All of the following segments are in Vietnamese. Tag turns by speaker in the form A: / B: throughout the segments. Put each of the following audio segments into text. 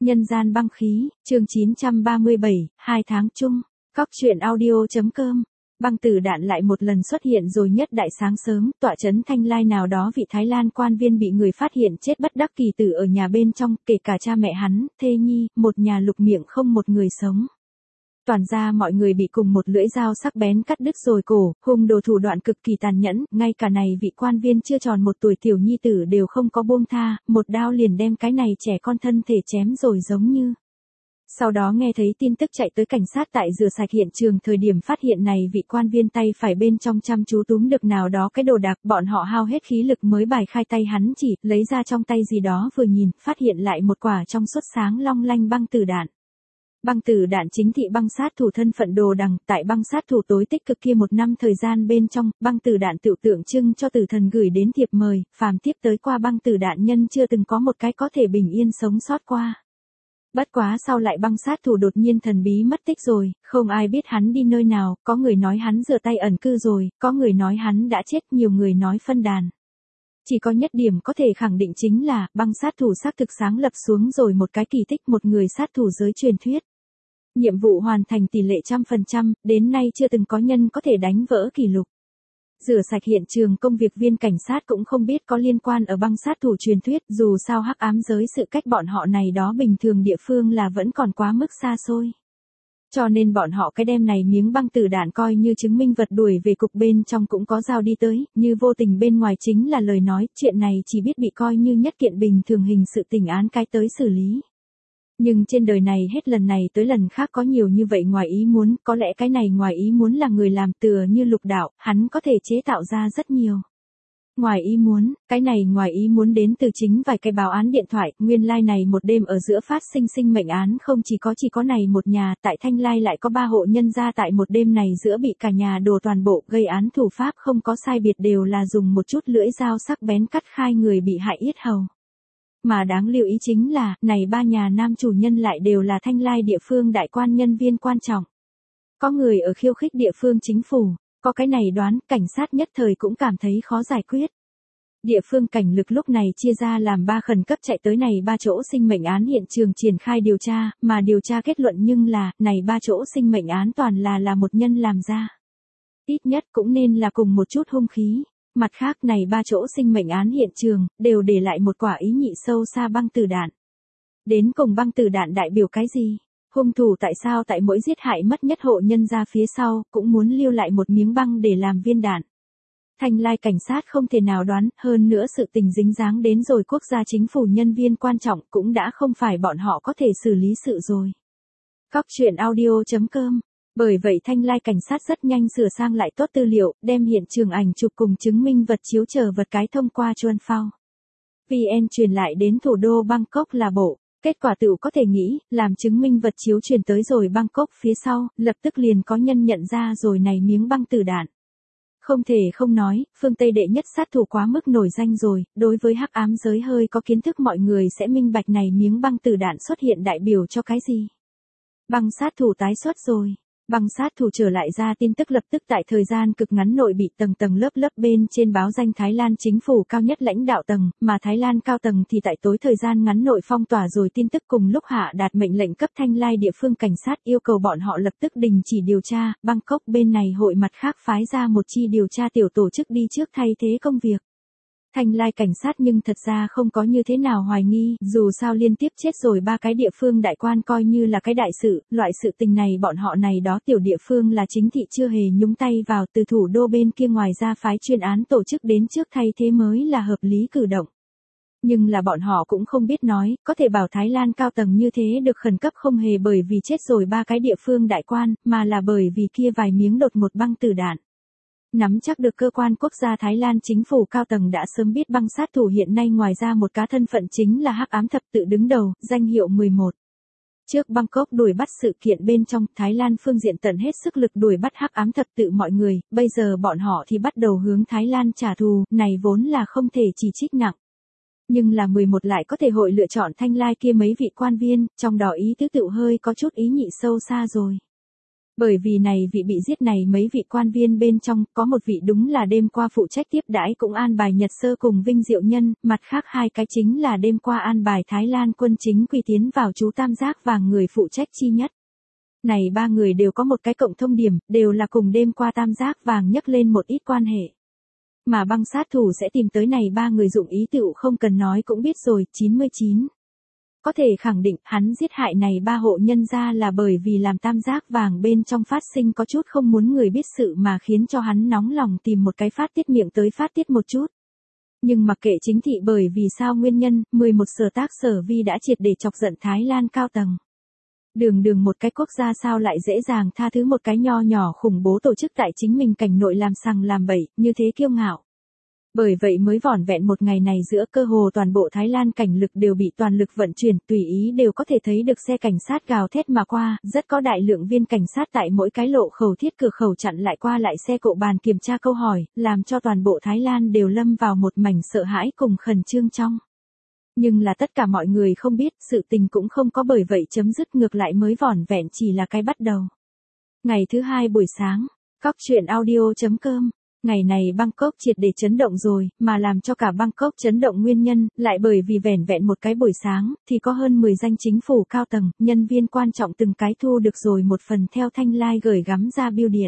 A: Nhân gian băng khí, chương 937, 2 tháng chung. Cóc truyện audio.com. Băng tử đạn lại một lần xuất hiện rồi nhất đại sáng sớm, tọa trấn Thanh Lai nào đó vị Thái Lan quan viên bị người phát hiện chết bất đắc kỳ tử ở nhà bên trong, kể cả cha mẹ hắn, thê nhi, một nhà lục miệng không một người sống. Toàn ra mọi người bị cùng một lưỡi dao sắc bén cắt đứt rồi cổ, hung đồ thủ đoạn cực kỳ tàn nhẫn, ngay cả này vị quan viên chưa tròn 1 tuổi tiểu nhi tử đều không có buông tha, một đao liền đem cái này trẻ con thân thể chém rồi giống như. Sau đó nghe thấy tin tức chạy tới cảnh sát tại rửa sạch hiện trường thời điểm phát hiện này vị quan viên tay phải bên trong chăm chú túm được nào đó cái đồ đạc, bọn họ hao hết khí lực mới bài khai tay hắn chỉ, lấy ra trong tay gì đó vừa nhìn, phát hiện lại một quả trong suốt sáng long lanh băng tử đạn. Băng tử đạn chính thị băng sát thủ thân phận đồ đằng, tại băng sát thủ tối tích cực kia 1 năm thời gian bên trong, băng tử đạn tựu tượng trưng cho tử thần gửi đến thiệp mời, phàm tiếp tới qua băng tử đạn nhân chưa từng có một cái có thể bình yên sống sót qua. Bất quá sau lại băng sát thủ đột nhiên thần bí mất tích rồi, không ai biết hắn đi nơi nào, có người nói hắn rửa tay ẩn cư rồi, có người nói hắn đã chết, nhiều người nói phân đàn. Chỉ có nhất điểm có thể khẳng định chính là, băng sát thủ xác thực sáng lập xuống rồi một cái kỳ tích, một người sát thủ giới truyền thuyết. Nhiệm vụ hoàn thành tỷ lệ 100%, đến nay chưa từng có nhân có thể đánh vỡ kỷ lục. Rửa sạch hiện trường công việc viên cảnh sát cũng không biết có liên quan ở băng sát thủ truyền thuyết, dù sao hắc ám giới sự cách bọn họ này đó bình thường địa phương là vẫn còn quá mức xa xôi. Cho nên bọn họ cái đem này miếng băng tử đạn coi như chứng minh vật đuổi về cục bên trong cũng có dao đi tới, như vô tình bên ngoài chính là lời nói, chuyện này chỉ biết bị coi như nhất kiện bình thường hình sự tình án cái tới xử lý. Nhưng trên đời này hết lần này tới lần khác có nhiều như vậy ngoài ý muốn, có lẽ cái này ngoài ý muốn là người làm tựa như Lục Đạo, hắn có thể chế tạo ra rất nhiều. Ngoài ý muốn, cái này ngoài ý muốn đến từ chính vài cái báo án điện thoại, nguyên lai này một đêm ở giữa phát sinh sinh mệnh án không chỉ có này một nhà, tại Thanh Lai lại có 3 hộ nhân gia tại một đêm này giữa bị cả nhà đổ toàn bộ, gây án thủ pháp không có sai biệt đều là dùng một chút lưỡi dao sắc bén cắt khai người bị hại yết hầu. Mà đáng lưu ý chính là, này 3 nhà nam chủ nhân lại đều là Thanh Lai địa phương đại quan nhân viên quan trọng. Có người ở khiêu khích địa phương chính phủ, có cái này đoán, cảnh sát nhất thời cũng cảm thấy khó giải quyết. Địa phương cảnh lực lúc này chia ra làm 3 khẩn cấp chạy tới này 3 chỗ sinh mệnh án hiện trường triển khai điều tra, mà điều tra kết luận nhưng là, này 3 chỗ sinh mệnh án toàn là một nhân làm ra. Ít nhất cũng nên là cùng một chút hung khí. Mặt khác này 3 chỗ sinh mệnh án hiện trường, đều để lại một quả ý nhị sâu xa băng tử đạn. Đến cùng băng tử đạn đại biểu cái gì? Hung thủ tại sao tại mỗi giết hại mất nhất hộ nhân ra phía sau, cũng muốn lưu lại một miếng băng để làm viên đạn. Thanh Lai cảnh sát không thể nào đoán, hơn nữa sự tình dính dáng đến rồi quốc gia chính phủ nhân viên quan trọng cũng đã không phải bọn họ có thể xử lý sự rồi. Cóc truyện audio.com. Bởi vậy Thanh Lai cảnh sát rất nhanh sửa sang lại tốt tư liệu, đem hiện trường ảnh chụp cùng chứng minh vật chiếu chờ vật cái thông qua Chuan Phao VN truyền lại đến thủ đô Bangkok là bộ. Kết quả tựu có thể nghĩ, làm chứng minh vật chiếu truyền tới rồi Bangkok phía sau, lập tức liền có nhân nhận ra rồi này miếng băng tử đạn. Không thể không nói, phương Tây đệ nhất sát thủ quá mức nổi danh rồi, đối với hắc ám giới hơi có kiến thức mọi người sẽ minh bạch này miếng băng tử đạn xuất hiện đại biểu cho cái gì. Băng sát thủ tái xuất rồi. Băng sát thủ trở lại ra tin tức lập tức tại thời gian cực ngắn nội bị tầng lớp bên trên báo danh Thái Lan chính phủ cao nhất lãnh đạo tầng, mà Thái Lan cao tầng thì tại tối thời gian ngắn nội phong tỏa rồi tin tức cùng lúc hạ đạt mệnh lệnh cấp Thanh Lai địa phương cảnh sát yêu cầu bọn họ lập tức đình chỉ điều tra, Bangkok bên này hội mặt khác phái ra một chi điều tra tiểu tổ chức đi trước thay thế công việc. Thanh Lai cảnh sát nhưng thật ra không có như thế nào hoài nghi, dù sao liên tiếp chết rồi 3 cái địa phương đại quan coi như là cái đại sự, loại sự tình này bọn họ này đó tiểu địa phương là chính thị chưa hề nhúng tay vào, từ thủ đô bên kia ngoài ra phái chuyên án tổ chức đến trước thay thế mới là hợp lý cử động. Nhưng là bọn họ cũng không biết nói, có thể bảo Thái Lan cao tầng như thế được khẩn cấp không hề bởi vì chết rồi 3 cái địa phương đại quan, mà là bởi vì kia vài miếng đột một băng tử đạn. Nắm chắc được cơ quan quốc gia Thái Lan chính phủ cao tầng đã sớm biết băng sát thủ hiện nay ngoài ra một cá thân phận chính là hắc ám thập tự đứng đầu, danh hiệu 11. Trước Bangkok đuổi bắt sự kiện bên trong, Thái Lan phương diện tận hết sức lực đuổi bắt hắc ám thập tự mọi người, bây giờ bọn họ thì bắt đầu hướng Thái Lan trả thù, này vốn là không thể chỉ trích nặng. Nhưng là 11 lại có thể hội lựa chọn Thanh Lai kia mấy vị quan viên, trong đó ý tứ tự hơi có chút ý nhị sâu xa rồi. Bởi vì này vị bị giết này mấy vị quan viên bên trong, có một vị đúng là đêm qua phụ trách tiếp đãi cũng an bài Nhật Sơ cùng Vinh Diệu Nhân, mặt khác hai cái chính là đêm qua an bài Thái Lan quân chính quy tiến vào chú tam giác vàng người phụ trách chi nhất. Này ba người đều có một cái cộng thông điểm, đều là cùng đêm qua tam giác vàng nhấc lên một ít quan hệ. Mà băng sát thủ sẽ tìm tới này ba người dụng ý tựu không cần nói cũng biết rồi, 99. Có thể khẳng định hắn giết hại này ba hộ nhân ra là bởi vì làm tam giác vàng bên trong phát sinh có chút không muốn người biết sự mà khiến cho hắn nóng lòng tìm một cái phát tiết miệng tới phát tiết một chút. Nhưng mặc kệ chính thị bởi vì sao nguyên nhân, 11 sở tác sở vi đã triệt để chọc giận Thái Lan cao tầng. Đường một cái quốc gia sao lại dễ dàng tha thứ một cái nho nhỏ khủng bố tổ chức tại chính mình cảnh nội làm sằng làm bậy, như thế kiêu ngạo. Bởi vậy mới vỏn vẹn một ngày này giữa cơ hồ toàn bộ Thái Lan cảnh lực đều bị toàn lực vận chuyển, tùy ý đều có thể thấy được xe cảnh sát gào thét mà qua, rất có đại lượng viên cảnh sát tại mỗi cái lộ khẩu thiết cửa khẩu chặn lại qua lại xe cộ bàn kiểm tra câu hỏi, làm cho toàn bộ Thái Lan đều lâm vào một mảnh sợ hãi cùng khẩn trương trong. Nhưng là tất cả mọi người không biết, sự tình cũng không có bởi vậy chấm dứt, ngược lại mới vỏn vẹn chỉ là cái bắt đầu. Ngày thứ hai buổi sáng, Cóc truyện audio.com. Ngày này Bangkok triệt để chấn động rồi, mà làm cho cả Bangkok chấn động nguyên nhân, lại bởi vì vẻn vẹn một cái buổi sáng, thì có hơn 10 danh chính phủ cao tầng, nhân viên quan trọng từng cái thu được rồi một phần theo Thanh Lai gửi gắm ra bưu điện.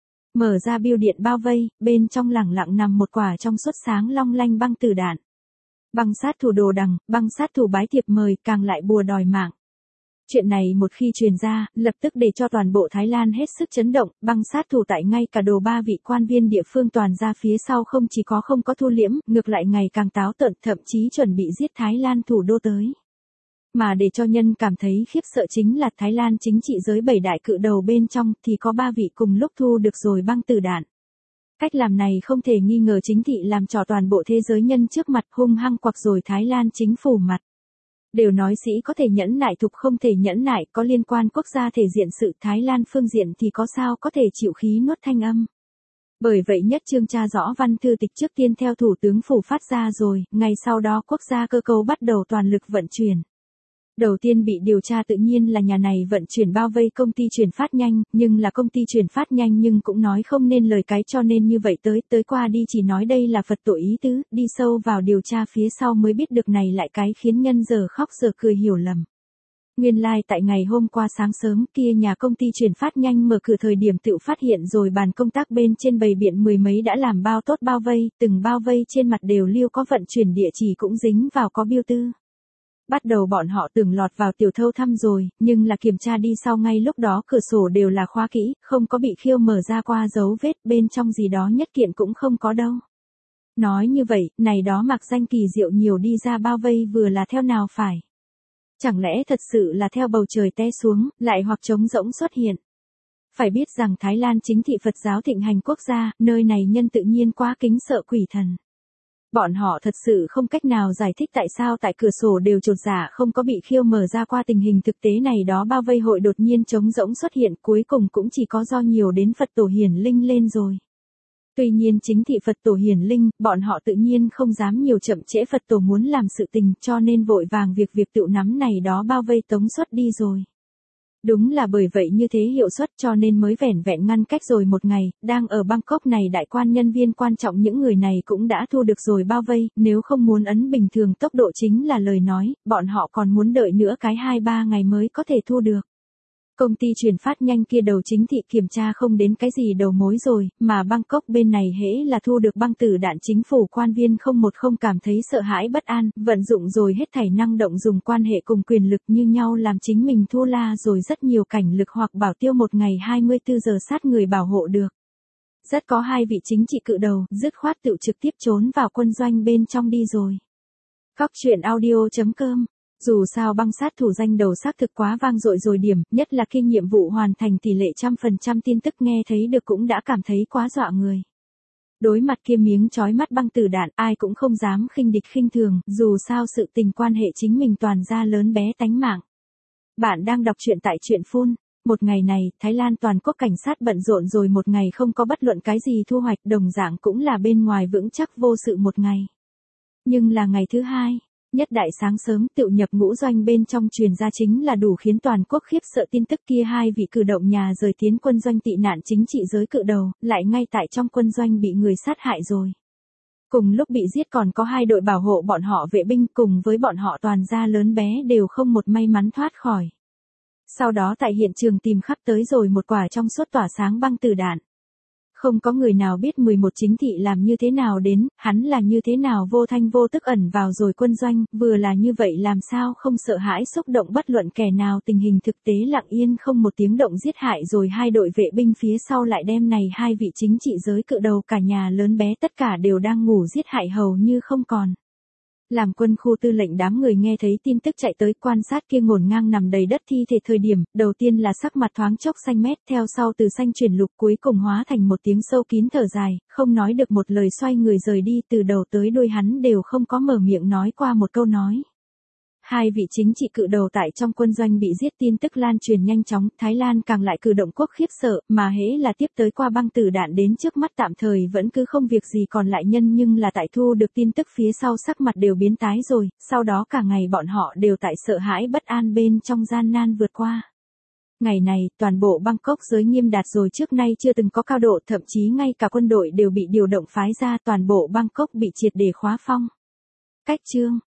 A: Mở ra bưu điện bao vây, bên trong lẳng lặng nằm một quả trong suốt sáng long lanh băng tử đạn. Băng sát thủ đồ đằng, băng sát thủ bái thiệp mời, càng lại bùa đòi mạng. Chuyện này một khi truyền ra, lập tức để cho toàn bộ Thái Lan hết sức chấn động, băng sát thủ tại ngay cả đồ ba vị quan viên địa phương toàn ra phía sau không chỉ có không có thu liễm, ngược lại ngày càng táo tợn, thậm chí chuẩn bị giết Thái Lan thủ đô tới. Mà để cho nhân cảm thấy khiếp sợ chính là Thái Lan chính trị giới 7 đại cự đầu bên trong thì có 3 vị cùng lúc thu được rồi băng tử đạn. Cách làm này không thể nghi ngờ chính thị làm trò toàn bộ thế giới nhân trước mặt, hung hăng quặc rồi Thái Lan chính phủ mặt. Đều nói sĩ có thể nhẫn nại thục không thể nhẫn nại, có liên quan quốc gia thể diện sự Thái Lan phương diện thì có sao có thể chịu khí nuốt thanh âm. Bởi vậy nhất chương tra rõ văn thư tịch trước tiên theo thủ tướng phủ phát ra rồi, ngày sau đó quốc gia cơ cấu bắt đầu toàn lực vận chuyển. Đầu tiên bị điều tra tự nhiên là nhà này vận chuyển bao vây công ty chuyển phát nhanh, nhưng là công ty chuyển phát nhanh nhưng cũng nói không nên lời cái cho nên như vậy tới qua đi chỉ nói đây là Phật tổ ý tứ, đi sâu vào điều tra phía sau mới biết được này lại cái khiến nhân giờ khóc giờ cười hiểu lầm. Nguyên lai like tại ngày hôm qua sáng sớm kia nhà công ty chuyển phát nhanh mở cửa thời điểm tự phát hiện rồi bàn công tác bên trên bày biện mười mấy đã làm bao tốt bao vây, từng bao vây trên mặt đều liêu có vận chuyển địa chỉ cũng dính vào có biêu tư. Bắt đầu bọn họ tưởng lọt vào tiểu thâu thăm rồi, nhưng là kiểm tra đi sau ngay lúc đó cửa sổ đều là khóa kỹ, không có bị khiêu mở ra qua dấu vết, bên trong gì đó nhất kiện cũng không có đâu. Nói như vậy, này đó mặc danh kỳ diệu nhiều đi ra bao vây vừa là theo nào phải. Chẳng lẽ thật sự là theo bầu trời té xuống, lại hoặc trống rỗng xuất hiện. Phải biết rằng Thái Lan chính thị Phật giáo thịnh hành quốc gia, nơi này nhân tự nhiên quá kính sợ quỷ thần. Bọn họ thật sự không cách nào giải thích tại sao tại cửa sổ đều chột dạ không có bị khiêu mở ra qua tình hình thực tế này đó bao vây hội đột nhiên trống rỗng xuất hiện cuối cùng cũng chỉ có do nhiều đến Phật tổ hiển linh lên rồi. Tuy nhiên chính thị Phật tổ hiển linh, bọn họ tự nhiên không dám nhiều chậm trễ Phật tổ muốn làm sự tình cho nên vội vàng việc tự nắm này đó bao vây tống xuất đi rồi. Đúng là bởi vậy như thế hiệu suất cho nên mới vẻn vẹn ngăn cách rồi một ngày, đang ở Bangkok này đại quan nhân viên quan trọng những người này cũng đã thu được rồi bao vây, nếu không muốn ấn bình thường tốc độ chính là lời nói, bọn họ còn muốn đợi nữa cái 2-3 ngày mới có thể thu được. Công ty chuyển phát nhanh kia đầu chính thị kiểm tra không đến cái gì đầu mối rồi, mà Bangkok bên này hễ là thu được băng tử đạn chính phủ quan viên không cảm thấy sợ hãi bất an, vận dụng rồi hết thảy năng động dùng quan hệ cùng quyền lực như nhau làm chính mình thu la rồi rất nhiều cảnh lực hoặc bảo tiêu một ngày 24 giờ sát người bảo hộ được. Rất có hai vị chính trị cự đầu, dứt khoát tự trực tiếp trốn vào quân doanh bên trong đi rồi. Cóc truyện audio.com. Dù sao băng sát thủ danh đầu xác thực quá vang dội rồi điểm, nhất là khi nhiệm vụ hoàn thành tỷ lệ 100% tin tức nghe thấy được cũng đã cảm thấy quá dọa người. Đối mặt kia miếng chói mắt băng tử đạn ai cũng không dám khinh địch khinh thường, dù sao sự tình quan hệ chính mình toàn ra lớn bé tánh mạng. Bạn đang đọc truyện tại truyện phun. Một ngày này, Thái Lan toàn quốc cảnh sát bận rộn rồi một ngày không có bất luận cái gì thu hoạch đồng dạng cũng là bên ngoài vững chắc vô sự một ngày. Nhưng là ngày thứ hai. Nhất đại sáng sớm tự nhập ngũ doanh bên trong truyền ra chính là đủ khiến toàn quốc khiếp sợ tin tức kia, hai vị cử động nhà rời tiến quân doanh tị nạn chính trị giới cự đầu, lại ngay tại trong quân doanh bị người sát hại rồi. Cùng lúc bị giết còn có hai đội bảo hộ bọn họ vệ binh, cùng với bọn họ toàn gia lớn bé đều không một may mắn thoát khỏi. Sau đó tại hiện trường tìm khắp tới rồi một quả trong suốt tỏa sáng băng tử đạn. Không có người nào biết 11 chính thị làm như thế nào đến, hắn là như thế nào vô thanh vô tức ẩn vào rồi quân doanh, vừa là như vậy làm sao không sợ hãi xúc động bất luận kẻ nào, tình hình thực tế lặng yên không một tiếng động giết hại rồi hai đội vệ binh phía sau lại đem này hai vị chính trị giới cự đầu cả nhà lớn bé tất cả đều đang ngủ giết hại hầu như không còn. Làm quân khu tư lệnh đám người nghe thấy tin tức chạy tới quan sát kia ngổn ngang nằm đầy đất thi thể thời điểm, đầu tiên là sắc mặt thoáng chốc xanh mét, theo sau từ xanh chuyển lục, cuối cùng hóa thành một tiếng sâu kín thở dài, không nói được một lời xoay người rời đi, từ đầu tới đuôi hắn đều không có mở miệng nói qua một câu nói. Hai vị chính trị cự đầu tại trong quân doanh bị giết tin tức lan truyền nhanh chóng, Thái Lan càng lại cử động quốc khiếp sợ, mà hễ là tiếp tới qua băng tử đạn đến trước mắt tạm thời vẫn cứ không việc gì còn lại nhân, nhưng là tại thu được tin tức phía sau sắc mặt đều biến tái rồi, sau đó cả ngày bọn họ đều tại sợ hãi bất an bên trong gian nan vượt qua. Ngày này, toàn bộ Bangkok giới nghiêm đạt rồi trước nay chưa từng có cao độ, thậm chí ngay cả quân đội đều bị điều động phái ra, toàn bộ Bangkok bị triệt để khóa phong. Cách chương